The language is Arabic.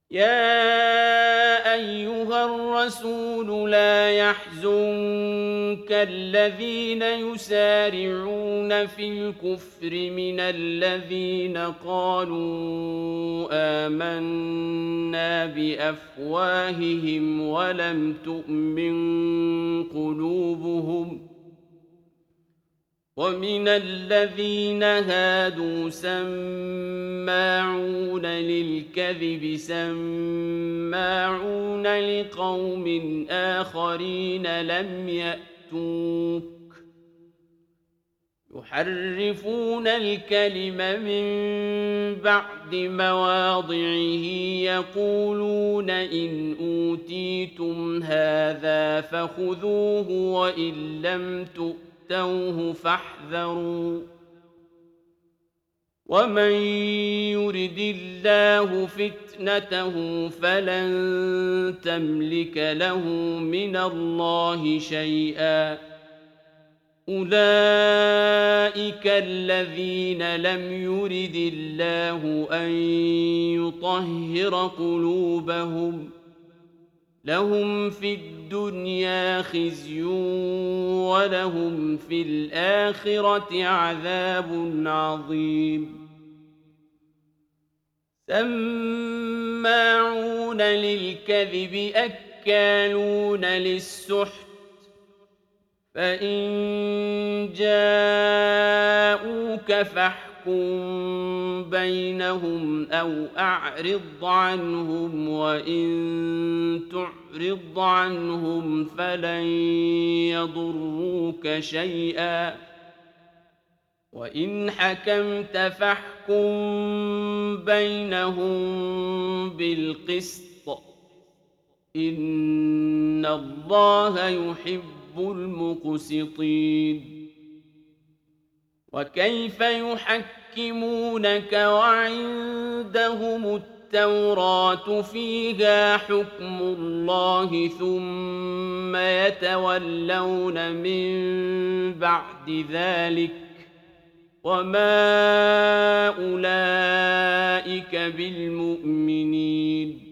يا أيها الرسول لا يحزنك الذين يسارعون في الكفر من الذين قالوا آمنا بأفواههم ولم تؤمن قلوبهم ومن الذين هادوا سماعون للكذب سماعون لقوم آخرين لم يأتوك يحرفون الكلم من بعد مواضعه يقولون إن أوتيتم هذا فخذوه وإن لم تؤتوه فاحذروا ومن يرد الله فتنته فلن تملك له من الله شيئا أولئك الذين لم يرد الله أن يطهر قلوبهم لهم في الدنيا خزي ولهم في الآخرة عذاب عظيم سماعون للكذب أكالون للسحت فإن جاءوك فاحكم بينهم أو أعرض عنهم وإن تعرض عنهم فلن يضروك شيئا وإن حكمت فاحكم بينهم بالقسط إن الله يحب المقسطين وكيف يحكمونك وعندهم التوراة فيها حكم الله ثم يتولون من بعد ذلك وما أولئك بالمؤمنين